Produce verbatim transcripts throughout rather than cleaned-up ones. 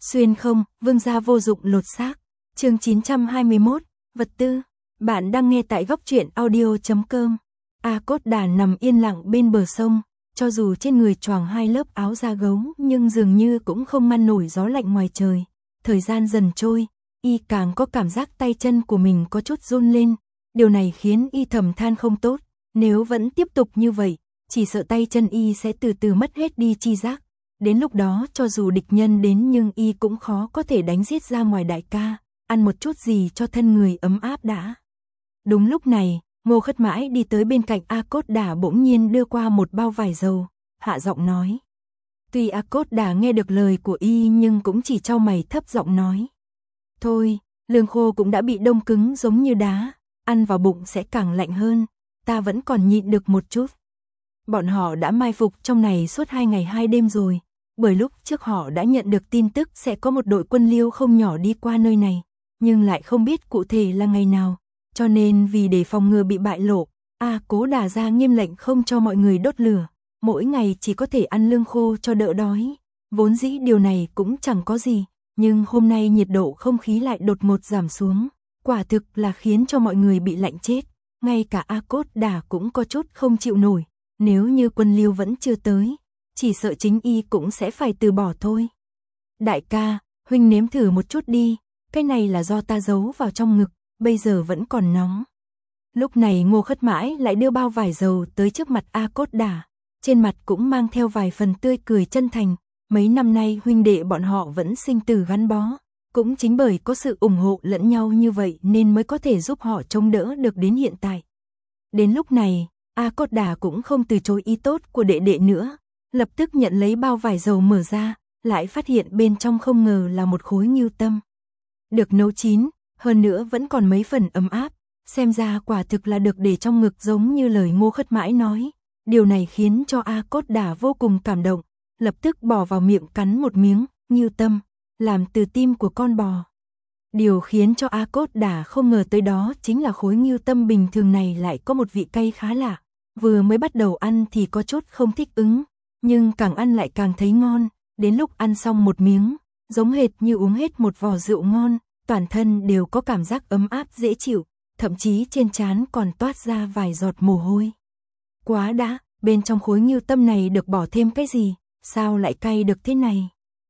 Xuyên không, vương gia vô dụng lột xác. Chương chín trăm hai mươi mốt, vật tư. Bạn đang nghe tại góc truyện audio chấm com. A Cốt Đà nằm yên lặng bên bờ sông, cho dù trên người choàng hai lớp áo da gấu nhưng dường như cũng không ngăn nổi gió lạnh ngoài trời. Thời gian dần trôi, y càng có cảm giác tay chân của mình có chút run lên. Điều này khiến y thầm than không tốt, nếu vẫn tiếp tục như vậy, chỉ sợ tay chân y sẽ từ từ mất hết đi chi giác. Đến lúc đó cho dù địch nhân đến nhưng y cũng khó có thể đánh giết ra ngoài. Đại ca, ăn một chút gì cho thân người ấm áp đã. Đúng lúc này, Ngô Khất Mãi đi tới bên cạnh A Cốt Đà, bỗng nhiên đưa qua một bao vải dầu, hạ giọng nói. Tuy A Cốt Đà nghe được lời của y nhưng cũng chỉ chau mày thấp giọng nói. Thôi, lương khô cũng đã bị đông cứng giống như đá, ăn vào bụng sẽ càng lạnh hơn, ta vẫn còn nhịn được một chút. Bọn họ đã mai phục trong này suốt hai ngày hai đêm rồi, bởi lúc trước họ đã nhận được tin tức sẽ có một đội quân Liêu không nhỏ đi qua nơi này, nhưng lại không biết cụ thể là ngày nào, cho nên vì để phòng ngừa bị bại lộ, A Cố Đà ra nghiêm lệnh không cho mọi người đốt lửa, mỗi ngày chỉ có thể ăn lương khô cho đỡ đói. Vốn dĩ điều này cũng chẳng có gì, nhưng hôm nay nhiệt độ không khí lại đột ngột giảm xuống, quả thực là khiến cho mọi người bị lạnh chết, ngay cả A Cốt Đà cũng có chút không chịu nổi. Nếu như quân Liêu vẫn chưa tới, chỉ sợ chính y cũng sẽ phải từ bỏ thôi. Đại ca, huynh nếm thử một chút đi, cái này là do ta giấu vào trong ngực, bây giờ vẫn còn nóng. Lúc này Ngô Khất Mãi lại đưa bao vải dầu tới trước mặt A Cốt Đà, trên mặt cũng mang theo vài phần tươi cười chân thành. Mấy năm nay huynh đệ bọn họ vẫn sinh tử gắn bó, cũng chính bởi có sự ủng hộ lẫn nhau như vậy nên mới có thể giúp họ chống đỡ được đến hiện tại. Đến lúc này, A Cốt Đà cũng không từ chối ý tốt của đệ đệ nữa, lập tức nhận lấy bao vải dầu mở ra, lại phát hiện bên trong không ngờ là một khối ngưu tâm. Được nấu chín, hơn nữa vẫn còn mấy phần ấm áp, xem ra quả thực là được để trong ngực giống như lời Ngô Khất Mãi nói. Điều này khiến cho A Cốt Đà vô cùng cảm động, lập tức bỏ vào miệng cắn một miếng, ngưu tâm, làm từ tim của con bò. Điều khiến cho A Cốt Đà không ngờ tới đó chính là khối ngưu tâm bình thường này lại có một vị cay khá lạ. Vừa mới bắt đầu ăn thì có chút không thích ứng, nhưng càng ăn lại càng thấy ngon, đến lúc ăn xong một miếng, giống hệt như uống hết một vò rượu ngon, toàn thân đều có cảm giác ấm áp dễ chịu, thậm chí trên trán còn toát ra vài giọt mồ hôi. Quá đã, bên trong khối ngưu tâm này được bỏ thêm cái gì, sao lại cay được thế này?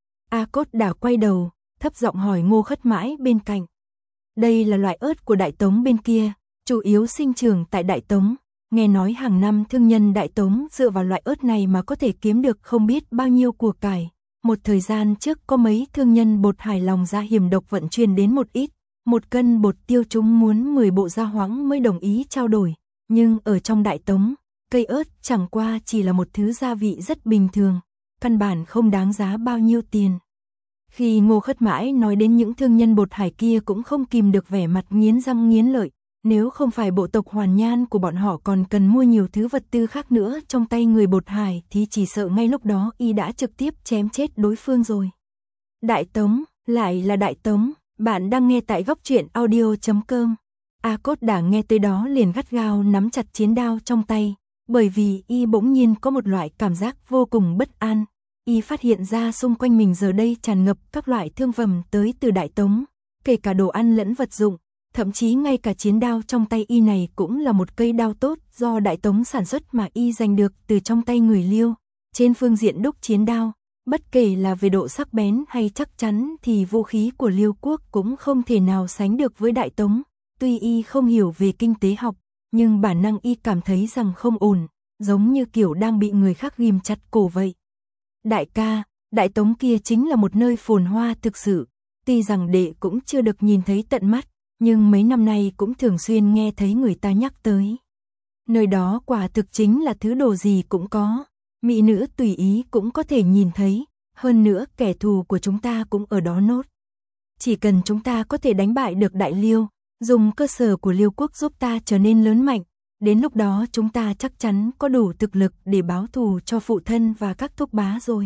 A Cốt Đà quay đầu, thấp giọng hỏi Ngô Khất Mãi bên cạnh. Đây là loại ớt của Đại Tống bên kia, chủ yếu sinh trưởng tại Đại Tống. Nghe nói hàng năm thương nhân Đại Tống dựa vào loại ớt này mà có thể kiếm được không biết bao nhiêu của cải. Một thời gian trước có mấy thương nhân bột hải lòng ra hiểm độc vận chuyển đến một ít, một cân bột tiêu chúng muốn mười bộ da hoáng mới đồng ý trao đổi. Nhưng ở trong Đại Tống, cây ớt chẳng qua chỉ là một thứ gia vị rất bình thường, căn bản không đáng giá bao nhiêu tiền. Khi Ngô Khất Mãi nói đến những thương nhân bột hải kia cũng không kìm được vẻ mặt nghiến răng nghiến lợi. Nếu không phải bộ tộc Hoàn Nhan của bọn họ còn cần mua nhiều thứ vật tư khác nữa trong tay người bột hải thì chỉ sợ ngay lúc đó y đã trực tiếp chém chết đối phương rồi. Đại Tống, lại là Đại Tống, bạn đang nghe tại góc truyện audio chấm com. A Cốt Đà nghe tới đó liền gắt gao nắm chặt chiến đao trong tay, bởi vì y bỗng nhiên có một loại cảm giác vô cùng bất an. Y phát hiện ra xung quanh mình giờ đây tràn ngập các loại thương phẩm tới từ Đại Tống, kể cả đồ ăn lẫn vật dụng. Thậm chí ngay cả chiến đao trong tay y này cũng là một cây đao tốt do Đại Tống sản xuất mà y giành được từ trong tay người Liêu. Trên phương diện đúc chiến đao, bất kể là về độ sắc bén hay chắc chắn thì vũ khí của Liêu quốc cũng không thể nào sánh được với Đại Tống. Tuy y không hiểu về kinh tế học, nhưng bản năng y cảm thấy rằng không ổn, giống như kiểu đang bị người khác ghim chặt cổ vậy. Đại ca, Đại Tống kia chính là một nơi phồn hoa thực sự, tuy rằng đệ cũng chưa được nhìn thấy tận mắt, nhưng mấy năm nay cũng thường xuyên nghe thấy người ta nhắc tới. Nơi đó quả thực chính là thứ đồ gì cũng có, mỹ nữ tùy ý cũng có thể nhìn thấy, hơn nữa kẻ thù của chúng ta cũng ở đó nốt. Chỉ cần chúng ta có thể đánh bại được Đại Liêu, dùng cơ sở của Liêu quốc giúp ta trở nên lớn mạnh, đến lúc đó chúng ta chắc chắn có đủ thực lực để báo thù cho phụ thân và các thúc bá rồi.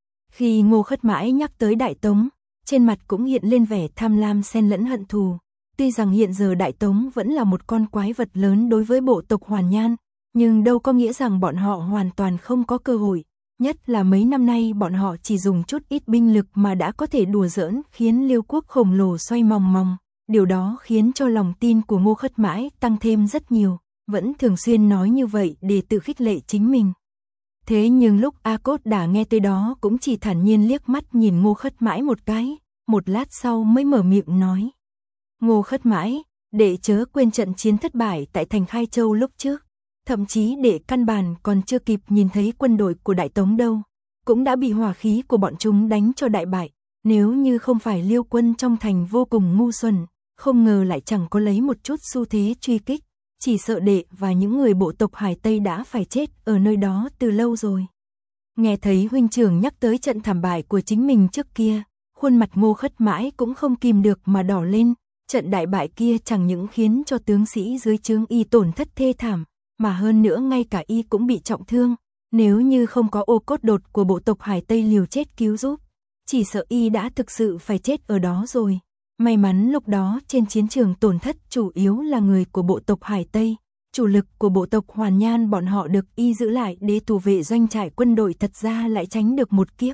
Khi Ngô Khất Mãi nhắc tới Đại Tống, trên mặt cũng hiện lên vẻ tham lam xen lẫn hận thù. Tuy rằng hiện giờ Đại Tống vẫn là một con quái vật lớn đối với bộ tộc Hoàn Nhan, nhưng đâu có nghĩa rằng bọn họ hoàn toàn không có cơ hội. Nhất là mấy năm nay bọn họ chỉ dùng chút ít binh lực mà đã có thể đùa giỡn khiến Liêu quốc khổng lồ xoay mòng mòng. Điều đó khiến cho lòng tin của Ngô Khất Mãi tăng thêm rất nhiều, vẫn thường xuyên nói như vậy để tự khích lệ chính mình. Thế nhưng lúc A Cốt Đả nghe tới đó cũng chỉ thản nhiên liếc mắt nhìn Ngô Khất Mãi một cái, một lát sau mới mở miệng nói. Ngô Khất Mãi, đệ chớ quên trận chiến thất bại tại thành Khai Châu lúc trước. Thậm chí đệ căn bản còn chưa kịp nhìn thấy quân đội của Đại Tống đâu, cũng đã bị hỏa khí của bọn chúng đánh cho đại bại. Nếu như không phải Liêu quân trong thành vô cùng ngu xuẩn, không ngờ lại chẳng có lấy một chút xu thế truy kích, chỉ sợ đệ và những người bộ tộc Hải Tây đã phải chết ở nơi đó từ lâu rồi. Nghe thấy huynh trưởng nhắc tới trận thảm bại của chính mình trước kia, khuôn mặt Ngô Khất Mãi cũng không kìm được mà đỏ lên. Trận đại bại kia chẳng những khiến cho tướng sĩ dưới trướng y tổn thất thê thảm, mà hơn nữa ngay cả y cũng bị trọng thương. Nếu như không có ô cốt đột của bộ tộc Hải Tây liều chết cứu giúp, chỉ sợ y đã thực sự phải chết ở đó rồi. May mắn lúc đó trên chiến trường tổn thất chủ yếu là người của bộ tộc Hải Tây, chủ lực của bộ tộc Hoàn Nhan bọn họ được y giữ lại để thủ vệ doanh trại quân đội, thật ra lại tránh được một kiếp.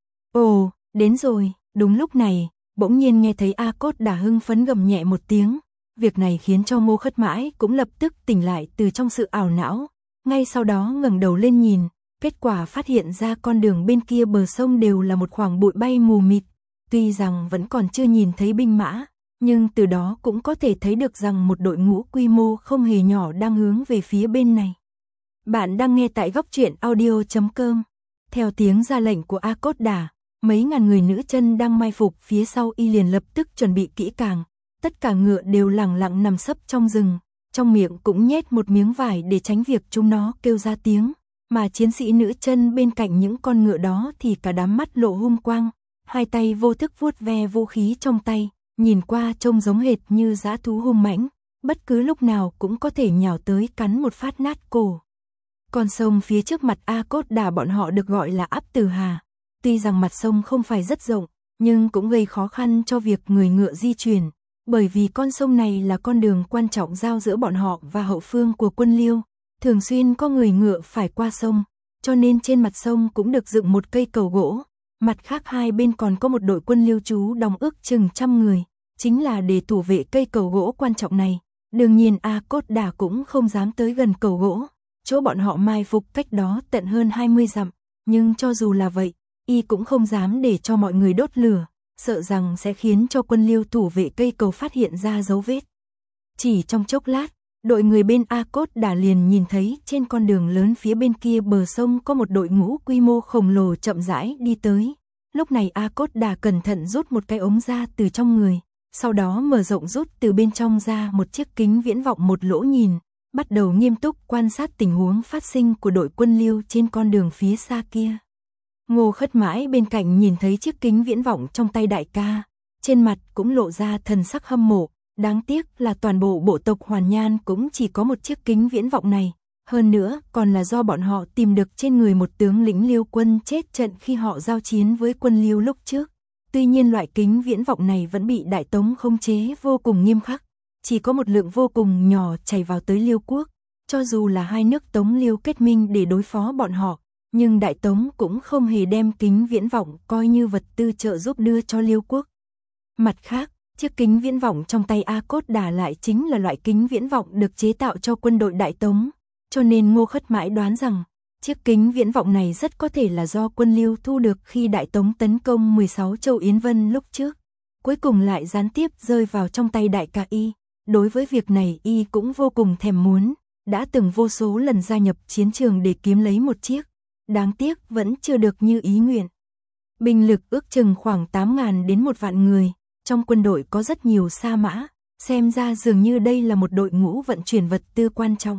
Ồ, đến rồi. Đúng lúc này, bỗng nhiên nghe thấy A Cốt Đả hưng phấn gầm nhẹ một tiếng. Việc này khiến cho Ngô Khất Mãi cũng lập tức tỉnh lại từ trong sự ảo não. Ngay sau đó ngẩng đầu lên nhìn, kết quả phát hiện ra con đường bên kia bờ sông đều là một khoảng bụi bay mù mịt. Tuy rằng vẫn còn chưa nhìn thấy binh mã, nhưng từ đó cũng có thể thấy được rằng một đội ngũ quy mô không hề nhỏ đang hướng về phía bên này. Bạn đang nghe tại góc truyện audio chấm com. Theo tiếng ra lệnh của A Cốt Đả, mấy ngàn người nữ chân đang mai phục phía sau y liền lập tức chuẩn bị kỹ càng. Tất cả ngựa đều lẳng lặng nằm sấp trong rừng, trong miệng cũng nhét một miếng vải để tránh việc chúng nó kêu ra tiếng. Mà chiến sĩ nữ chân bên cạnh những con ngựa đó thì cả đám mắt lộ hung quang, hai tay vô thức vuốt ve vũ khí trong tay, nhìn qua trông giống hệt như dã thú hung mãnh, bất cứ lúc nào cũng có thể nhào tới cắn một phát nát cổ. Con sông phía trước mặt A Cốt Đả bọn họ được gọi là Áp Tử Hà. Tuy rằng mặt sông không phải rất rộng, nhưng cũng gây khó khăn cho việc người ngựa di chuyển, bởi vì con sông này là con đường quan trọng giao giữa bọn họ và hậu phương của quân Liêu. Thường xuyên có người ngựa phải qua sông, cho nên trên mặt sông cũng được dựng một cây cầu gỗ. Mặt khác hai bên còn có một đội quân Liêu trú đóng ước chừng trăm người, chính là để thủ vệ cây cầu gỗ quan trọng này. Đương nhiên A Cốt Đả cũng không dám tới gần cầu gỗ, chỗ bọn họ mai phục cách đó tận hơn hai mươi dặm, nhưng cho dù là vậy, y cũng không dám để cho mọi người đốt lửa, sợ rằng sẽ khiến cho quân Liêu thủ vệ cây cầu phát hiện ra dấu vết. Chỉ trong chốc lát, đội người bên A Cốt Đả liền nhìn thấy trên con đường lớn phía bên kia bờ sông có một đội ngũ quy mô khổng lồ chậm rãi đi tới. Lúc này A Cốt Đả cẩn thận rút một cái ống ra từ trong người, sau đó mở rộng rút từ bên trong ra một chiếc kính viễn vọng một lỗ nhìn, bắt đầu nghiêm túc quan sát tình huống phát sinh của đội quân Liêu trên con đường phía xa kia. Ngô Khất Mãi bên cạnh nhìn thấy chiếc kính viễn vọng trong tay đại ca, trên mặt cũng lộ ra thần sắc hâm mộ. Đáng tiếc là toàn bộ bộ tộc Hoàn Nhan cũng chỉ có một chiếc kính viễn vọng này, hơn nữa còn là do bọn họ tìm được trên người một tướng lĩnh Liêu quân chết trận khi họ giao chiến với quân Liêu lúc trước. Tuy nhiên loại kính viễn vọng này vẫn bị Đại Tống khống chế vô cùng nghiêm khắc, chỉ có một lượng vô cùng nhỏ chảy vào tới Liêu quốc. Cho dù là hai nước Tống Liêu kết minh để đối phó bọn họ, nhưng Đại Tống cũng không hề đem kính viễn vọng coi như vật tư trợ giúp đưa cho Liêu quốc. Mặt khác, chiếc kính viễn vọng trong tay A Cốt Đả lại chính là loại kính viễn vọng được chế tạo cho quân đội Đại Tống, cho nên Ngô Khất Mãi đoán rằng chiếc kính viễn vọng này rất có thể là do quân Liêu thu được khi Đại Tống tấn công mười sáu châu Yến Vân lúc trước, cuối cùng lại gián tiếp rơi vào trong tay đại ca y. Đối với việc này y cũng vô cùng thèm muốn, đã từng vô số lần gia nhập chiến trường để kiếm lấy một chiếc, đáng tiếc vẫn chưa được như ý nguyện. Binh lực ước chừng khoảng tám nghìn đến một vạn người. Trong quân đội có rất nhiều sa mã, xem ra dường như đây là một đội ngũ vận chuyển vật tư quan trọng.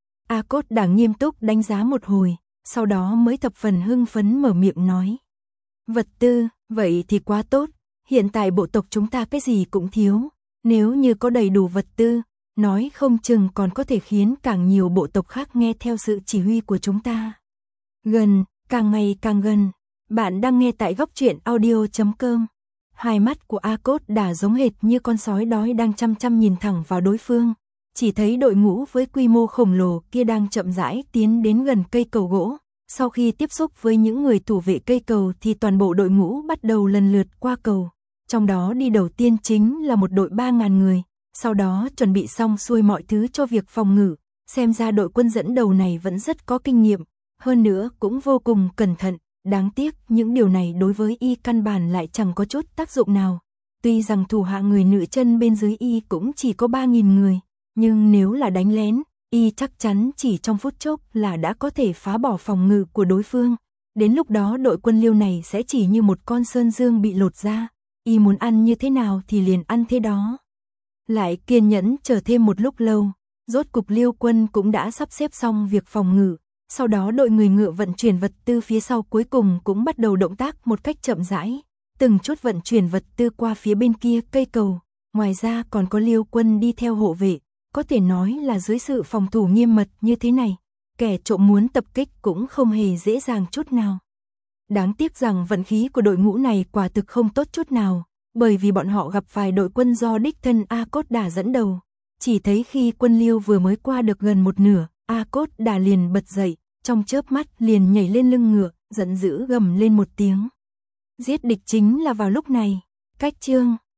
A Cốt Đả nghiêm túc đánh giá một hồi, sau đó mới thập phần hưng phấn mở miệng nói. Vật tư, vậy thì quá tốt, hiện tại bộ tộc chúng ta cái gì cũng thiếu, nếu như có đầy đủ vật tư, nói không chừng còn có thể khiến càng nhiều bộ tộc khác nghe theo sự chỉ huy của chúng ta. Gần, càng ngày càng gần, bạn đang nghe tại góc truyện audio chấm com. Hai mắt của A Cốt Đả giống hệt như con sói đói đang chăm chăm nhìn thẳng vào đối phương, chỉ thấy đội ngũ với quy mô khổng lồ kia đang chậm rãi tiến đến gần cây cầu gỗ, Sau khi tiếp xúc với những người thủ vệ cây cầu thì toàn bộ đội ngũ bắt đầu lần lượt qua cầu. Trong đó đi đầu tiên chính là một đội ba nghìn người, sau đó chuẩn bị xong xuôi mọi thứ cho việc phòng ngự. Xem ra đội quân dẫn đầu này vẫn rất có kinh nghiệm, hơn nữa cũng vô cùng cẩn thận. Đáng tiếc những điều này đối với y căn bản lại chẳng có chút tác dụng nào. Tuy rằng thủ hạ người nữ chân bên dưới y cũng chỉ có ba nghìn người, nhưng nếu là đánh lén, y chắc chắn chỉ trong phút chốc là đã có thể phá bỏ phòng ngự của đối phương. Đến lúc đó đội quân Liêu này sẽ chỉ như một con sơn dương bị lột ra, y muốn ăn như thế nào thì liền ăn thế đó. Lại kiên nhẫn chờ thêm một lúc lâu, rốt cục Liêu quân cũng đã sắp xếp xong việc phòng ngự. Sau đó đội người ngựa vận chuyển vật tư phía sau cuối cùng cũng bắt đầu động tác một cách chậm rãi, từng chút vận chuyển vật tư qua phía bên kia cây cầu. Ngoài ra còn có Liêu quân đi theo hộ vệ, có thể nói là dưới sự phòng thủ nghiêm mật như thế này, kẻ trộm muốn tập kích cũng không hề dễ dàng chút nào. Đáng tiếc rằng vận khí của đội ngũ này quả thực không tốt chút nào, bởi vì bọn họ gặp vài đội quân do đích thân A Cốt Đà dẫn đầu. Chỉ thấy khi quân Liêu vừa mới qua được gần một nửa, A Cốt Đà liền bật dậy, trong chớp mắt liền nhảy lên lưng ngựa, giận dữ gầm lên một tiếng. Giết địch chính là vào lúc này. Cách chương